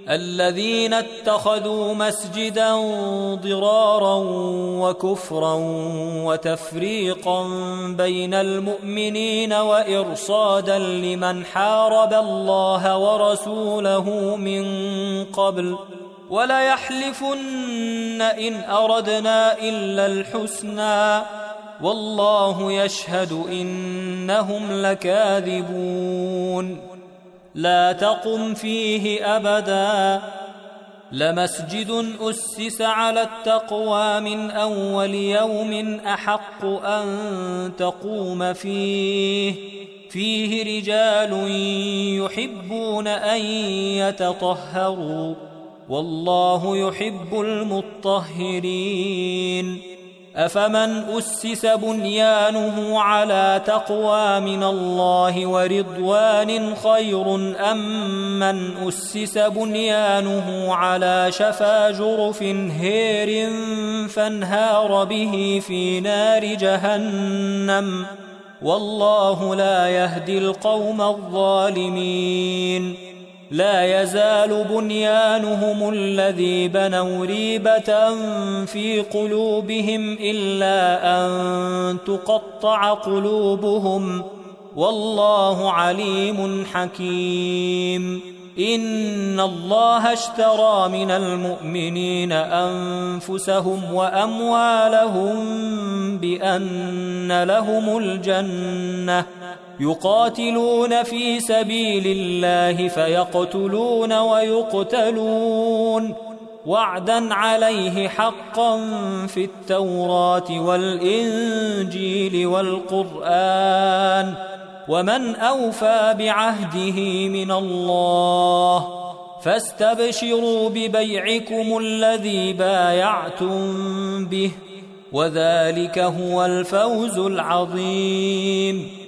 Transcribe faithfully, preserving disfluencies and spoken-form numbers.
الذين اتخذوا مسجدا ضرارا وكفرا وتفريقا بين المؤمنين وإرصادا لمن حارب الله ورسوله من قبل وليحلفن إن أردنا إلا الحسنى والله يشهد إنهم لكاذبون لا تقم فيه أبدا لمسجد أسس على التقوى من أول يوم أحق أن تقوم فيه فيه رجال يحبون أن يتطهروا والله يحب المطهرين أفمن أسس بنيانه على تقوى من الله ورضوان خير أم من أسس بنيانه على شفا جرف هير فانهار به في نار جهنم والله لا يهدي القوم الظالمين لا يزال بنيانهم الذي بنوا ريبة في قلوبهم إلا أن تقطع قلوبهم والله عليم حكيم إن الله اشترى من المؤمنين أنفسهم وأموالهم بأن لهم الجنة يقاتلون في سبيل الله فيقتلون ويقتلون وعدا عليه حقا في التوراة والإنجيل والقرآن ومن أوفى بعهده من الله فاستبشروا ببيعكم الذي بايعتم به وذلك هو الفوز العظيم